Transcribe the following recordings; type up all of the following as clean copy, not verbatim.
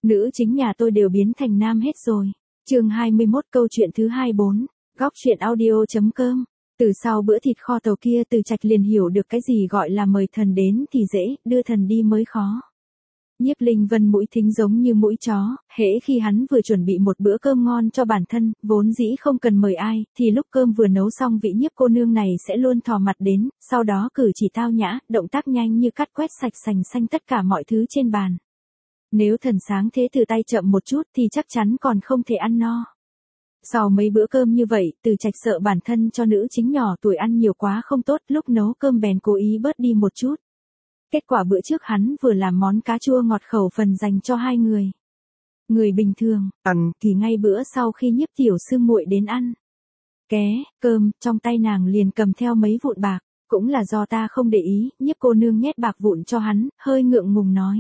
Nữ chính nhà tôi đều biến thành nam hết rồi. Chương 21 câu chuyện thứ 24, góc chuyện audio.com. Từ sau bữa thịt kho tàu kia Từ Trạch liền hiểu được cái gì gọi là mời thần đến thì dễ, đưa thần đi mới khó. Nhiếp Linh Vân mũi thính giống như mũi chó, hễ khi hắn vừa chuẩn bị một bữa cơm ngon cho bản thân, vốn dĩ không cần mời ai, thì lúc cơm vừa nấu xong vị Nhiếp cô nương này sẽ luôn thò mặt đến, sau đó cử chỉ tao nhã, động tác nhanh như cắt quét sạch sành xanh tất cả mọi thứ trên bàn. Nếu thần sáng thế từ tay chậm một chút thì chắc chắn còn không thể ăn no. Sau mấy bữa cơm như vậy, Từ Trạch sợ bản thân cho nữ chính nhỏ tuổi ăn nhiều quá không tốt, lúc nấu cơm bèn cố ý bớt đi một chút. Kết quả bữa trước hắn vừa làm món cá chua ngọt khẩu phần dành cho hai người. Người bình thường ăn thì ngay bữa sau khi Nhiếp tiểu sư muội đến ăn cơm, trong tay nàng liền cầm theo mấy vụn bạc, cũng là do ta không để ý. Nhiếp cô nương nhét bạc vụn cho hắn, hơi ngượng ngùng nói: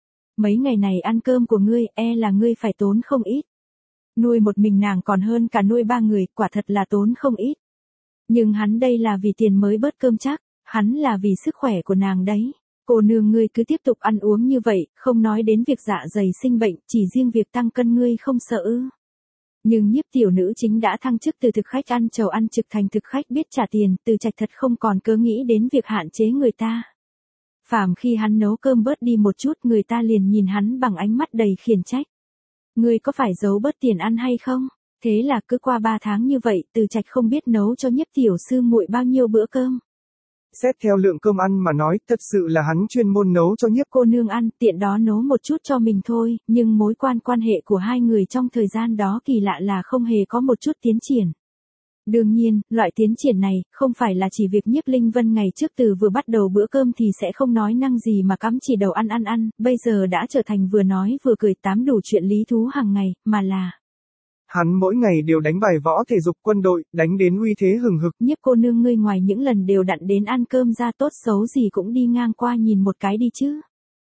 mấy ngày này ăn cơm của ngươi, là ngươi phải tốn không ít. Nuôi một mình nàng còn hơn cả nuôi ba người, quả thật là tốn không ít. Nhưng hắn đây là vì tiền mới bớt cơm chắc, hắn là vì sức khỏe của nàng đấy. Cô nương ngươi cứ tiếp tục ăn uống như vậy, không nói đến việc dạ dày sinh bệnh, chỉ riêng việc tăng cân ngươi không sợ ư? Nhưng Nhiếp tiểu nữ chính đã thăng chức từ thực khách ăn trầu ăn trực thành thực khách biết trả tiền, Từ Trạch thật không còn cớ nghĩ đến việc hạn chế người ta. Phàm khi hắn nấu cơm bớt đi một chút, người ta liền nhìn hắn bằng ánh mắt đầy khiển trách. Ngươi có phải giấu bớt tiền ăn hay không? Thế là cứ qua 3 tháng như vậy, Từ Trạch không biết nấu cho Nhiếp tiểu sư muội bao nhiêu bữa cơm. Xét theo lượng cơm ăn mà nói, thật sự là hắn chuyên môn nấu cho Nhiếp cô nương ăn, tiện đó nấu một chút cho mình thôi, nhưng mối quan hệ của hai người trong thời gian đó kỳ lạ là không hề có một chút tiến triển. Đương nhiên, loại tiến triển này, không phải là chỉ việc Nhiếp Linh Vân ngày trước từ vừa bắt đầu bữa cơm thì sẽ không nói năng gì mà cắm chỉ đầu ăn, bây giờ đã trở thành vừa nói vừa cười tám đủ chuyện lý thú hàng ngày, mà là hắn mỗi ngày đều đánh bài võ thể dục quân đội, đánh đến uy thế hừng hực. Nhiếp cô nương ngươi ngoài những lần đều đặn đến ăn cơm ra tốt xấu gì cũng đi ngang qua nhìn một cái đi chứ.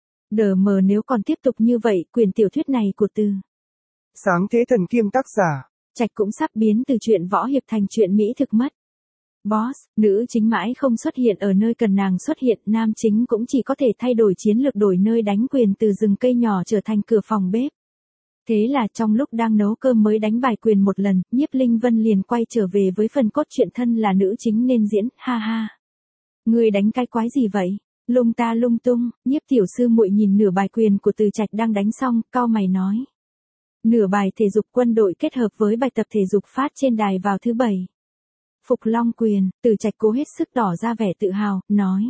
Đờ mờ nếu còn tiếp tục như vậy, quyển tiểu thuyết này của Từ Sáng thế thần kiêm tác giả Trạch cũng sắp biến từ chuyện võ hiệp thành chuyện mỹ thực mất. Boss, nữ chính mãi không xuất hiện ở nơi cần nàng xuất hiện, nam chính cũng chỉ có thể thay đổi chiến lược đổi nơi đánh quyền từ rừng cây nhỏ trở thành cửa phòng bếp. Thế là trong lúc đang nấu cơm mới đánh bài quyền một lần, Nhiếp Linh Vân liền quay trở về với phần cốt truyện thân là nữ chính nên diễn, ha ha. Người đánh cái quái gì vậy? Lung ta lung tung. Nhiếp tiểu sư muội nhìn nửa bài quyền của Từ Trạch đang đánh xong, cau mày nói. Nửa bài thể dục quân đội kết hợp với bài tập thể dục phát trên đài vào thứ 7. Phục Long quyền, Từ Trạch cố hết sức tỏ ra vẻ tự hào, nói.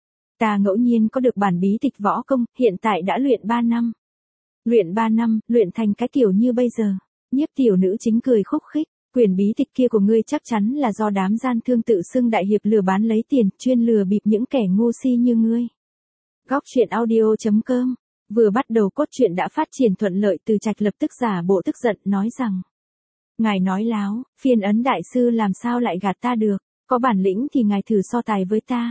Ta ngẫu nhiên có được bản bí tịch võ công, hiện tại đã luyện 3 năm. Luyện 3 năm, luyện thành cái kiểu như bây giờ. Nhiếp tiểu nữ chính cười khúc khích. Quyển bí tịch kia của ngươi chắc chắn là do đám gian thương tự xưng đại hiệp lừa bán lấy tiền, chuyên lừa bịp những kẻ ngu si như ngươi. Góc chuyện audio.com. Vừa bắt đầu cốt truyện đã phát triển thuận lợi, Từ Trạch lập tức giả bộ tức giận, nói rằng. Ngài nói láo, phiên ấn đại sư làm sao lại gạt ta được, có bản lĩnh thì ngài thử so tài với ta.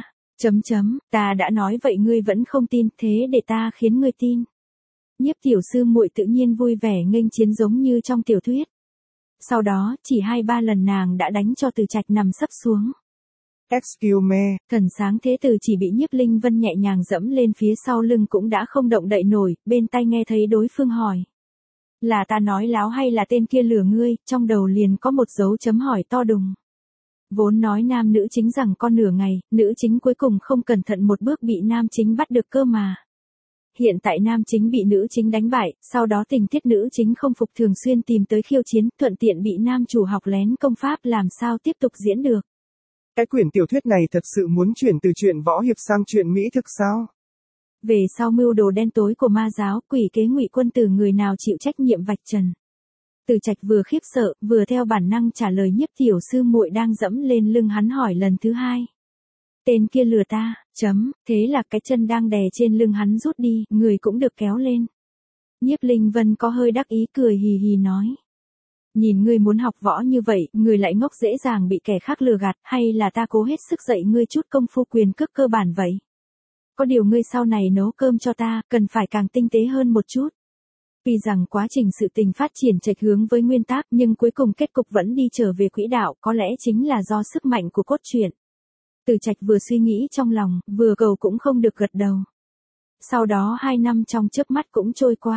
Ta đã nói vậy ngươi vẫn không tin, thế để ta khiến ngươi tin. Nhiếp tiểu sư muội tự nhiên vui vẻ nghênh chiến giống như trong tiểu thuyết. Sau đó, chỉ 2-3 lần nàng đã đánh cho Từ Trạch nằm sấp xuống. Excuse me. Thần sáng thế Từ chỉ bị Nhiếp Linh Vân nhẹ nhàng dẫm lên phía sau lưng cũng đã không động đậy nổi, bên tai nghe thấy đối phương hỏi. Là ta nói láo hay là tên kia lừa ngươi, trong đầu liền có một dấu chấm hỏi to đùng. Vốn nói nam nữ chính rằng con nửa ngày, nữ chính cuối cùng không cẩn thận một bước bị nam chính bắt được cơ mà. Hiện tại nam chính bị nữ chính đánh bại, sau đó tình tiết nữ chính không phục thường xuyên tìm tới khiêu chiến, thuận tiện bị nam chủ học lén công pháp làm sao tiếp tục diễn được. Cái quyển tiểu thuyết này thật sự muốn chuyển từ chuyện võ hiệp sang chuyện mỹ thực sao? Về sau mưu đồ đen tối của ma giáo, quỷ kế Ngụy Quân Tử người nào chịu trách nhiệm vạch trần. Từ Trạch vừa khiếp sợ, vừa theo bản năng trả lời Nhiếp tiểu sư muội đang dẫm lên lưng hắn hỏi lần thứ 2. Tên kia lừa ta, thế là cái chân đang đè trên lưng hắn rút đi, người cũng được kéo lên. Nhiếp Linh Vân có hơi đắc ý cười hì hì nói. Nhìn ngươi muốn học võ như vậy, ngươi lại ngốc dễ dàng bị kẻ khác lừa gạt, hay là ta cố hết sức dạy ngươi chút công phu quyền cước cơ bản vậy? Có điều ngươi sau này nấu cơm cho ta, cần phải càng tinh tế hơn một chút. Vì rằng quá trình sự tình phát triển chệch hướng với nguyên tắc nhưng cuối cùng kết cục vẫn đi trở về quỹ đạo, có lẽ chính là do sức mạnh của cốt truyện. Từ Trạch vừa suy nghĩ trong lòng, vừa cầu cũng không được gật đầu. Sau đó 2 năm trong chớp mắt cũng trôi qua.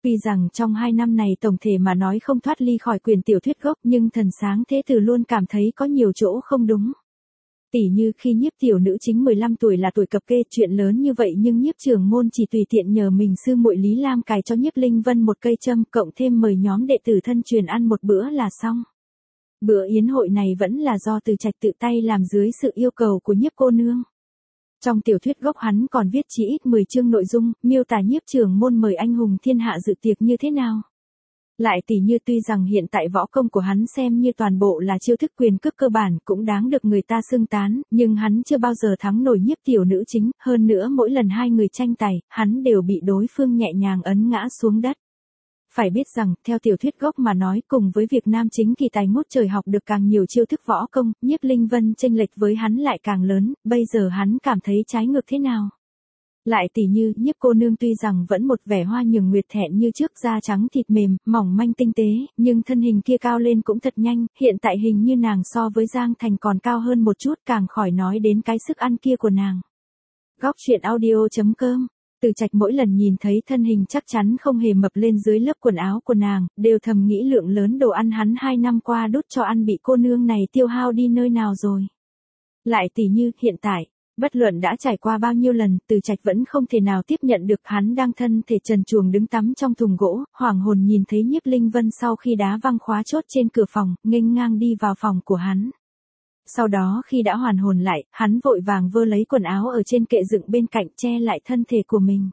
Tuy rằng trong 2 năm này tổng thể mà nói không thoát ly khỏi quyền tiểu thuyết gốc, nhưng Thần Sáng Thế Tử luôn cảm thấy có nhiều chỗ không đúng. Tỉ như khi Nhiếp tiểu nữ chính 15 tuổi là tuổi cập kê, chuyện lớn như vậy nhưng Nhiếp trưởng môn chỉ tùy tiện nhờ mình sư muội Lý Lam cài cho Nhiếp Linh Vân một cây châm, cộng thêm mời nhóm đệ tử thân truyền ăn một bữa là xong. Bữa yến hội này vẫn là do Từ Trạch tự tay làm dưới sự yêu cầu của Nhiếp cô nương. Trong tiểu thuyết gốc hắn còn viết chỉ ít 10 chương nội dung, miêu tả Nhiếp trưởng môn mời anh hùng thiên hạ dự tiệc như thế nào. Lại tỉ như tuy rằng hiện tại võ công của hắn xem như toàn bộ là chiêu thức quyền cước cơ bản cũng đáng được người ta xưng tán, nhưng hắn chưa bao giờ thắng nổi Nhiếp tiểu nữ chính, hơn nữa mỗi lần hai người tranh tài, hắn đều bị đối phương nhẹ nhàng ấn ngã xuống đất. Phải biết rằng, theo tiểu thuyết gốc mà nói, cùng với việc nam chính kỳ tài ngút trời học được càng nhiều chiêu thức võ công, Nhiếp Linh Vân chênh lệch với hắn lại càng lớn, bây giờ hắn cảm thấy trái ngược thế nào. Lại tỉ như, Nhiếp cô nương tuy rằng vẫn một vẻ hoa nhường nguyệt thẹn như trước, da trắng thịt mềm, mỏng manh tinh tế, nhưng thân hình kia cao lên cũng thật nhanh, hiện tại hình như nàng so với Giang Thành còn cao hơn một chút, càng khỏi nói đến cái sức ăn kia của nàng. Góc truyện audio.com. Từ Trạch mỗi lần nhìn thấy thân hình chắc chắn không hề mập lên dưới lớp quần áo của nàng, đều thầm nghĩ lượng lớn đồ ăn hắn 2 năm qua đút cho ăn bị cô nương này tiêu hao đi nơi nào rồi. Lại tỉ như, hiện tại, bất luận đã trải qua bao nhiêu lần, Từ Trạch vẫn không thể nào tiếp nhận được hắn đang thân thể trần truồng đứng tắm trong thùng gỗ, hoảng hồn nhìn thấy Nhiếp Linh Vân sau khi đá văng khóa chốt trên cửa phòng, nghênh ngang đi vào phòng của hắn. Sau đó khi đã hoàn hồn lại, hắn vội vàng vơ lấy quần áo ở trên kệ dựng bên cạnh che lại thân thể của mình.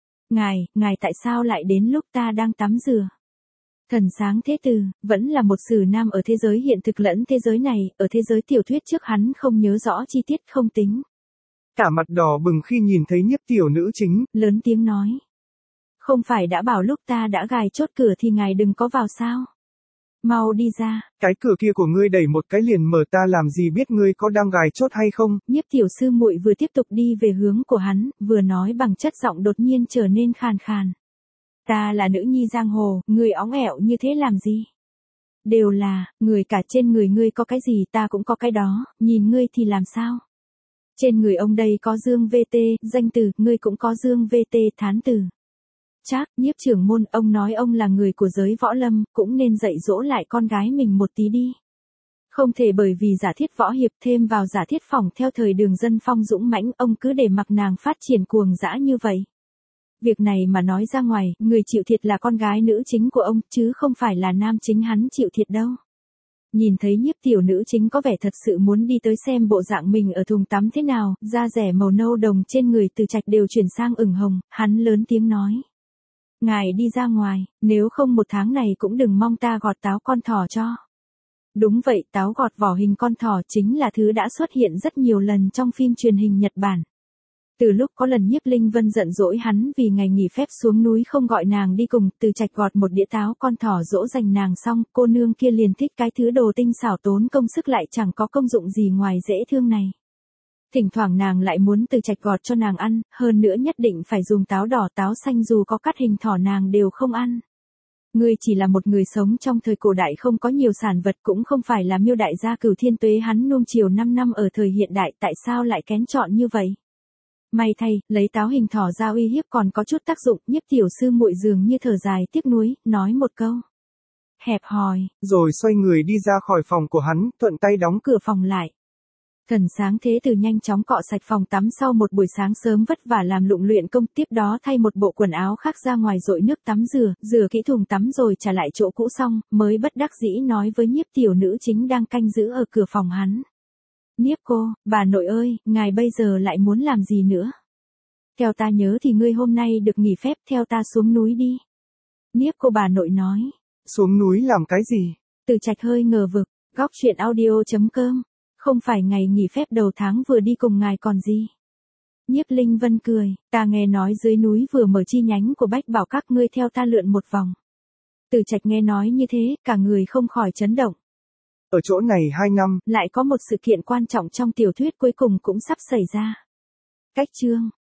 Ngài tại sao lại đến lúc ta đang tắm rửa? Thần Sáng Thế Tử, vẫn là một sử nam ở thế giới hiện thực lẫn thế giới này, ở thế giới tiểu thuyết trước hắn không nhớ rõ chi tiết không tính. Cả mặt đỏ bừng khi nhìn thấy Nhiếp tiểu nữ chính, lớn tiếng nói. Không phải đã bảo lúc ta đã gài chốt cửa thì ngài đừng có vào sao? Mau đi ra. Cái cửa kia của ngươi đẩy một cái liền mở, ta làm gì biết ngươi có đang gài chốt hay không? Nhiếp tiểu sư muội vừa tiếp tục đi về hướng của hắn, vừa nói bằng chất giọng đột nhiên trở nên khàn khàn. Ta là nữ nhi giang hồ, người óng ẻo như thế làm gì? Đều là, người cả trên người ngươi có cái gì ta cũng có cái đó, nhìn ngươi thì làm sao? Trên người ông đây có dương VT, danh từ, ngươi cũng có dương VT, thán từ. Trác, Nhiếp trưởng môn, ông nói ông là người của giới võ lâm, cũng nên dạy dỗ lại con gái mình một tí đi. Không thể bởi vì giả thiết võ hiệp thêm vào giả thiết phỏng theo thời Đường Dân Phong dũng mãnh, ông cứ để mặc nàng phát triển cuồng dã như vậy. Việc này mà nói ra ngoài, người chịu thiệt là con gái nữ chính của ông, chứ không phải là nam chính hắn chịu thiệt đâu. Nhìn thấy Nhiếp tiểu nữ chính có vẻ thật sự muốn đi tới xem bộ dạng mình ở thùng tắm thế nào, da rẻ màu nâu đồng trên người Từ Trạch đều chuyển sang ửng hồng, hắn lớn tiếng nói. Ngài đi ra ngoài, nếu không 1 tháng này cũng đừng mong ta gọt táo con thỏ cho. Đúng vậy, táo gọt vỏ hình con thỏ chính là thứ đã xuất hiện rất nhiều lần trong phim truyền hình Nhật Bản. Từ lúc có lần Nhiếp Linh Vân giận dỗi hắn vì ngày nghỉ phép xuống núi không gọi nàng đi cùng, Từ Trạch gọt một đĩa táo con thỏ dỗ dành nàng xong, cô nương kia liền thích cái thứ đồ tinh xảo tốn công sức lại chẳng có công dụng gì ngoài dễ thương này. Thỉnh thoảng nàng lại muốn Từ Trạch gọt cho nàng ăn, hơn nữa nhất định phải dùng táo đỏ táo xanh, dù có cắt hình thỏ nàng đều không ăn. Ngươi chỉ là một người sống trong thời cổ đại không có nhiều sản vật, cũng không phải là Miêu đại gia Cửu Thiên Tuế hắn nuông chiều 5 năm ở thời hiện đại, tại sao lại kén chọn như vậy? May thay, lấy táo hình thỏ ra uy hiếp còn có chút tác dụng, Nhiếp tiểu sư muội dường như thở dài tiếc nuối, nói một câu. Hẹp hòi. Rồi xoay người đi ra khỏi phòng của hắn, thuận tay đóng cửa phòng lại. Thần Sáng Thế Tử nhanh chóng cọ sạch phòng tắm sau một buổi sáng sớm vất vả làm lụng luyện công, tiếp đó thay một bộ quần áo khác ra ngoài dội nước tắm rửa kỹ thùng tắm rồi trả lại chỗ cũ xong, mới bất đắc dĩ nói với Nhiếp tiểu nữ chính đang canh giữ ở cửa phòng hắn. Nhiếp cô, bà nội ơi, ngài bây giờ lại muốn làm gì nữa? Theo ta nhớ thì ngươi hôm nay được nghỉ phép, theo ta xuống núi đi. Nhiếp cô bà nội nói. Xuống núi làm cái gì? Từ Trạch hơi ngờ vực, góc truyện audio.com. Không phải ngày nghỉ phép đầu tháng vừa đi cùng ngài còn gì. Nhiếp Linh Vân cười, ta nghe nói dưới núi vừa mở chi nhánh của Bách Bảo các ngươi theo ta lượn một vòng. Từ Trạch nghe nói như thế, cả người không khỏi chấn động. Ở chỗ này 2 năm, lại có một sự kiện quan trọng trong tiểu thuyết cuối cùng cũng sắp xảy ra. Cách chương.